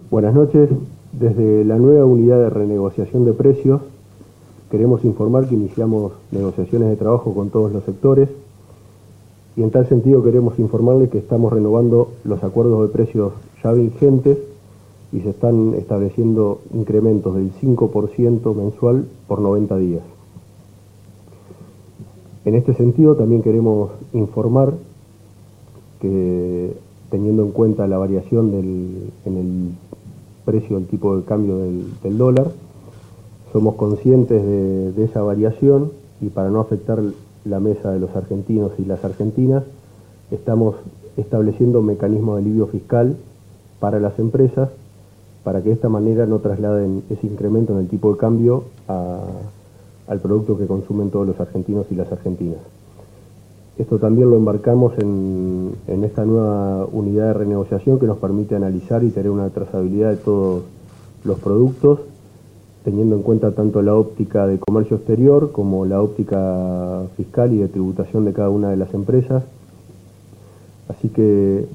Buenas noches. Desde la nueva unidad de renegociación de precios, queremos informar que iniciamos negociaciones de trabajo con todos los sectores y en tal sentido queremos informarles que estamos renovando los acuerdos de precios ya vigentes y se están estableciendo incrementos del 5% mensual por 90 días. En este sentido también queremos informar que, teniendo en cuenta la variación en el precio del tipo de cambio del dólar, somos conscientes de esa variación y para no afectar la mesa de los argentinos y las argentinas, estamos estableciendo un mecanismo de alivio fiscal para las empresas para que de esta manera no trasladen ese incremento en el tipo de cambio al producto que consumen todos los argentinos y las argentinas. Esto también lo embarcamos en esta nueva unidad de renegociación que nos permite analizar y tener una trazabilidad de todos los productos, teniendo en cuenta tanto la óptica de comercio exterior como la óptica fiscal y de tributación de cada una de las empresas. Así que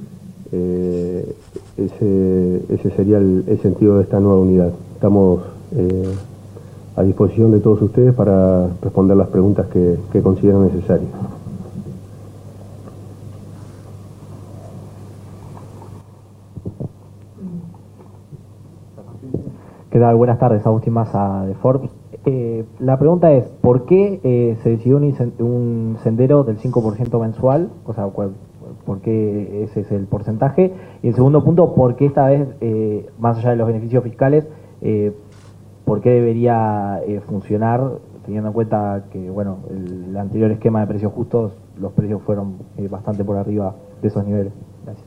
ese sería el sentido de esta nueva unidad. Estamos a disposición de todos ustedes para responder las preguntas que consideren necesarias. ¿Qué tal? Buenas tardes, Agustín Massa de Forbes. La pregunta es, ¿por qué se decidió un sendero del 5% mensual? O sea, ¿por qué ese es el porcentaje? Y el segundo punto, ¿por qué esta vez, más allá de los beneficios fiscales, por qué debería funcionar, teniendo en cuenta que, bueno, el anterior esquema de precios justos, los precios fueron bastante por arriba de esos niveles? Gracias.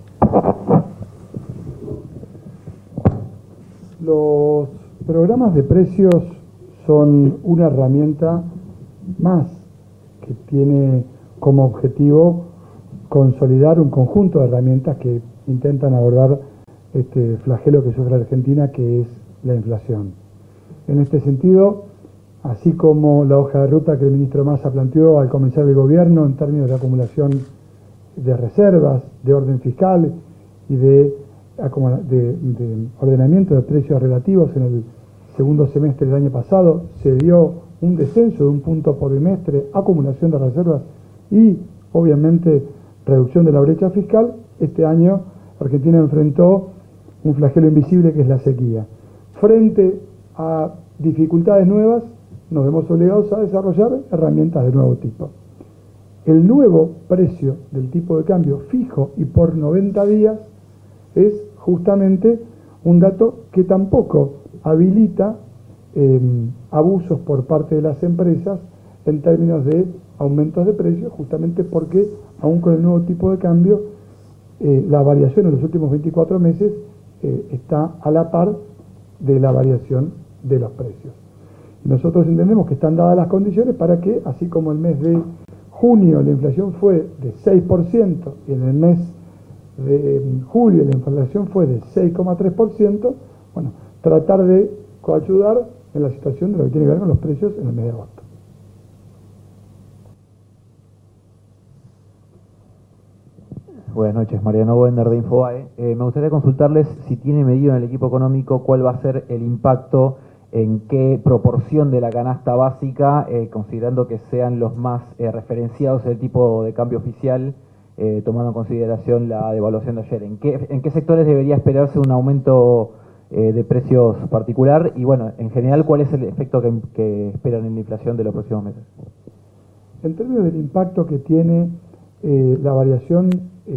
Los programas de precios son una herramienta más que tiene como objetivo consolidar un conjunto de herramientas que intentan abordar este flagelo que sufre Argentina, que es la inflación. En este sentido, así como la hoja de ruta que el ministro Massa planteó al comenzar el gobierno en términos de acumulación de reservas, de orden fiscal y de ordenamiento de precios relativos en el segundo semestre del año pasado, se dio un descenso de 1 punto por bimestre, acumulación de reservas y obviamente reducción de la brecha fiscal. Este año Argentina enfrentó un flagelo invisible que es la sequía. Frente a dificultades nuevas, nos vemos obligados a desarrollar herramientas de nuevo tipo. El nuevo precio del tipo de cambio fijo y por 90 días es justamente un dato que tampoco habilita abusos por parte de las empresas en términos de aumentos de precios, justamente porque aún con el nuevo tipo de cambio la variación en los últimos 24 meses está a la par de la variación de los precios. Nosotros entendemos que están dadas las condiciones para que, así como el mes de junio la inflación fue de 6% y en el mes de julio la inflación fue de 6,3%, bueno, tratar de coayudar en la situación de lo que tiene que ver con los precios en el mes de agosto. Buenas noches, Mariano Bender de Infobae. Me gustaría consultarles si tiene medido en el equipo económico cuál va a ser el impacto, en qué proporción de la canasta básica, considerando que sean los más referenciados el tipo de cambio oficial, tomando en consideración la devaluación de ayer. ¿En qué sectores debería esperarse un aumento de precios particular? Y bueno, en general, ¿cuál es el efecto que esperan en la inflación de los próximos meses? En términos del impacto que tiene la variación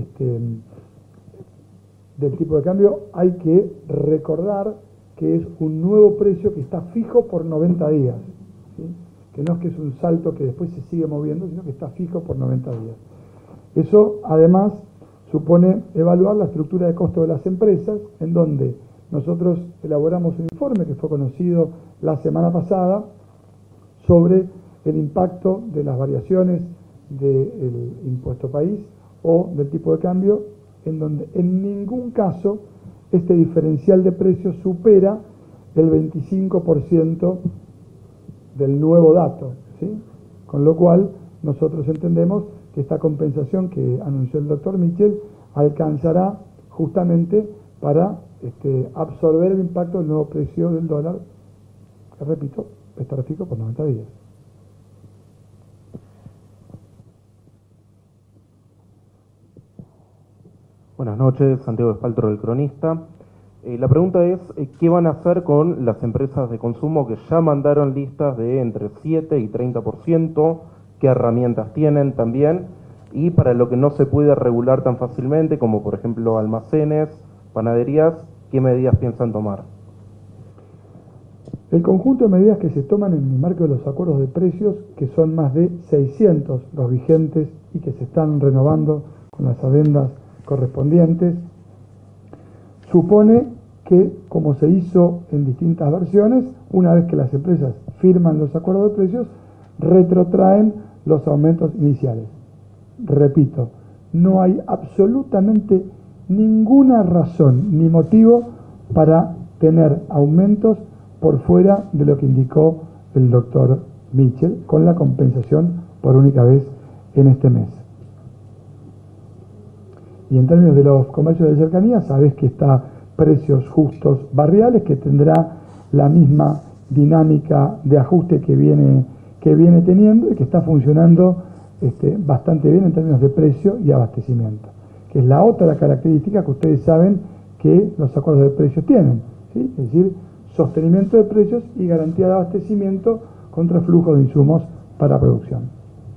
del tipo de cambio, hay que recordar que es un nuevo precio que está fijo por 90 días, ¿sí? Que no es que es un salto que después se sigue moviendo, sino que está fijo por 90 días. Eso además supone evaluar la estructura de costo de las empresas, en donde nosotros elaboramos un informe que fue conocido la semana pasada sobre el impacto de las variaciones del impuesto país o del tipo de cambio, en donde en ningún caso este diferencial de precios supera el 25% del nuevo dato, ¿sí? Con lo cual nosotros entendemos que esta compensación que anunció el doctor Michel alcanzará justamente para absorber el impacto del nuevo precio del dólar, que repito, estará fijo por 90 días. Buenas noches, Santiago Espaltro del Cronista. La pregunta es, ¿qué van a hacer con las empresas de consumo que ya mandaron listas de entre 7 y 30%? ¿Qué herramientas tienen también? Y para lo que no se puede regular tan fácilmente, como por ejemplo almacenes, panaderías, ¿qué medidas piensan tomar? El conjunto de medidas que se toman en el marco de los acuerdos de precios, que son más de 600 los vigentes y que se están renovando con las adendas correspondientes, supone que, como se hizo en distintas versiones, una vez que las empresas firman los acuerdos de precios, retrotraen los aumentos iniciales. Repito, no hay absolutamente ninguna razón ni motivo para tener aumentos por fuera de lo que indicó el doctor Mitchell con la compensación por única vez en este mes. Y en términos de los comercios de cercanía, sabes que está Precios Justos Barriales, que tendrá la misma dinámica de ajuste que viene teniendo y que está funcionando bastante bien en términos de precio y abastecimiento, que es la otra característica que ustedes saben que los acuerdos de precios tienen, ¿sí? Es decir, sostenimiento de precios y garantía de abastecimiento contra flujo de insumos para producción.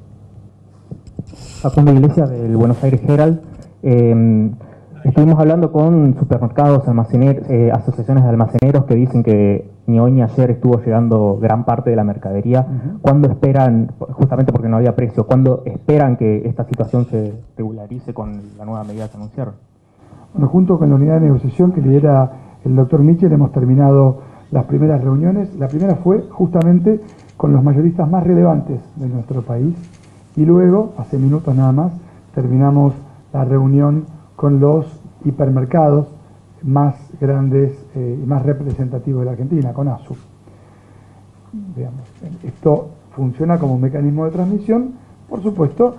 Facundo Iglesias del Buenos Aires Herald. Estuvimos hablando con supermercados, asociaciones de almaceneros que dicen que ni hoy ni ayer estuvo llegando gran parte de la mercadería. ¿Cuándo esperan, justamente porque no había precio, cuándo esperan que esta situación se regularice con la nueva medida que anunciaron? Bueno, junto con la unidad de negociación que lidera el doctor Mitchell hemos terminado las primeras reuniones. La primera fue justamente con los mayoristas más relevantes de nuestro país y luego, hace minutos nada más, terminamos la reunión con los hipermercados más grandes y más representativos de la Argentina, con ASU. Veamos, esto funciona como un mecanismo de transmisión. Por supuesto,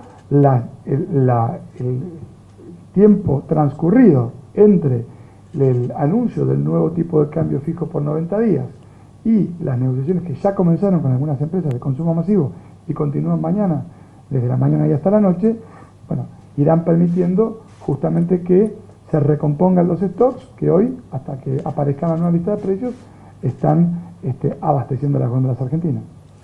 el tiempo transcurrido entre el anuncio del nuevo tipo de cambio fijo por 90 días y las negociaciones que ya comenzaron con algunas empresas de consumo masivo y continúan mañana, desde la mañana y hasta la noche, bueno, irán permitiendo justamente que se recompongan los stocks que hoy, hasta que aparezca la nueva lista de precios, están abasteciendo las góndolas argentinas.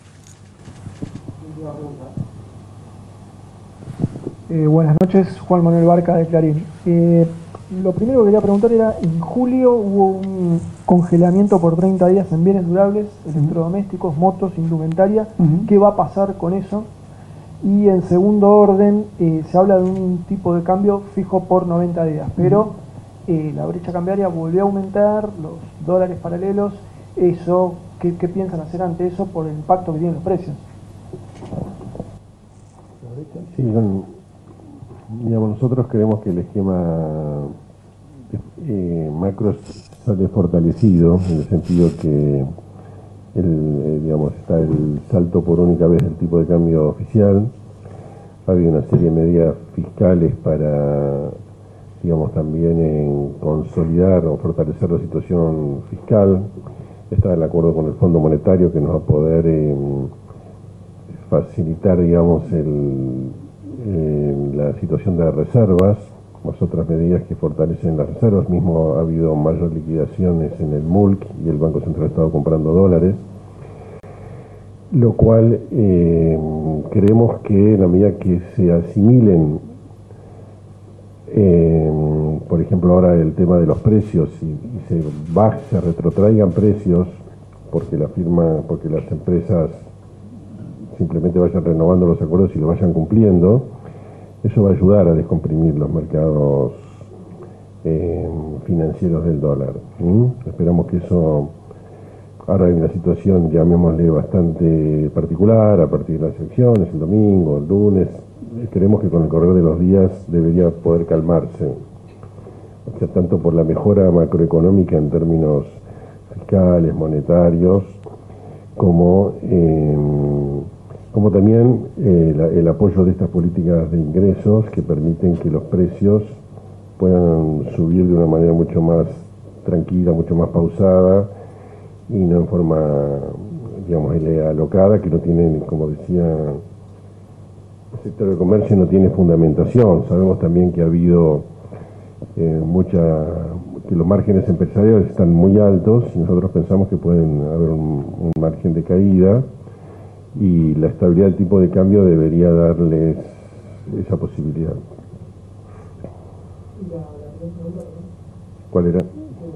Buenas noches, Juan Manuel Barca de Clarín. Lo primero que quería preguntar era, en julio hubo un congelamiento por 30 días en bienes durables, electrodomésticos, motos, indumentaria. ¿Qué va a pasar con eso? Y en segundo orden, se habla de un tipo de cambio fijo por 90 días, pero la brecha cambiaria volvió a aumentar, los dólares paralelos, eso, ¿qué piensan hacer ante eso por el impacto que tienen los precios? Sí, digamos, nosotros creemos que el esquema macro sale fortalecido, en el sentido que digamos, está el salto por única vez del tipo de cambio oficial. Ha habido una serie de medidas fiscales para, digamos, también en consolidar o fortalecer la situación fiscal. Está el acuerdo con el Fondo Monetario que nos va a poder facilitar, digamos, la situación de reservas, más otras medidas que fortalecen las reservas. Mismo ha habido mayor liquidaciones en el MULC y el Banco Central ha estado comprando dólares, lo cual creemos que en la medida que se asimilen, por ejemplo ahora el tema de los precios y se retrotraigan precios porque las empresas simplemente vayan renovando los acuerdos y lo vayan cumpliendo, eso va a ayudar a descomprimir los mercados financieros del dólar. Esperamos que eso, ahora hay una situación, llamémosle, bastante particular, a partir de las elecciones, el domingo, el lunes, creemos que con el correr de los días debería poder calmarse, o sea, tanto por la mejora macroeconómica en términos fiscales, monetarios, como también el apoyo de estas políticas de ingresos que permiten que los precios puedan subir de una manera mucho más tranquila, mucho más pausada y no en forma, digamos, alocada, que no tiene, como decía, el sector del comercio no tiene fundamentación. Sabemos también que ha habido que los márgenes empresariales están muy altos y nosotros pensamos que pueden haber un margen de caída, y la estabilidad del tipo de cambio debería darles esa posibilidad. ¿Cuál era?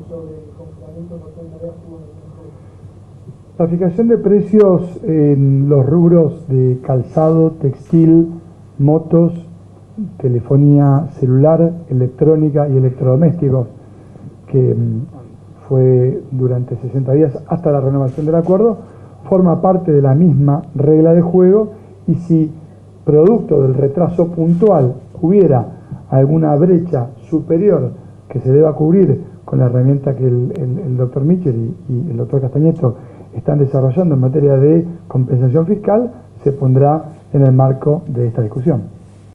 La fijación de precios en los rubros de calzado, textil, motos, telefonía celular, electrónica y electrodomésticos, que fue durante 60 días hasta la renovación del acuerdo, forma parte de la misma regla de juego, y si producto del retraso puntual hubiera alguna brecha superior que se deba cubrir con la herramienta que el doctor Mitchell y el doctor Castañeto están desarrollando en materia de compensación fiscal, se pondrá en el marco de esta discusión.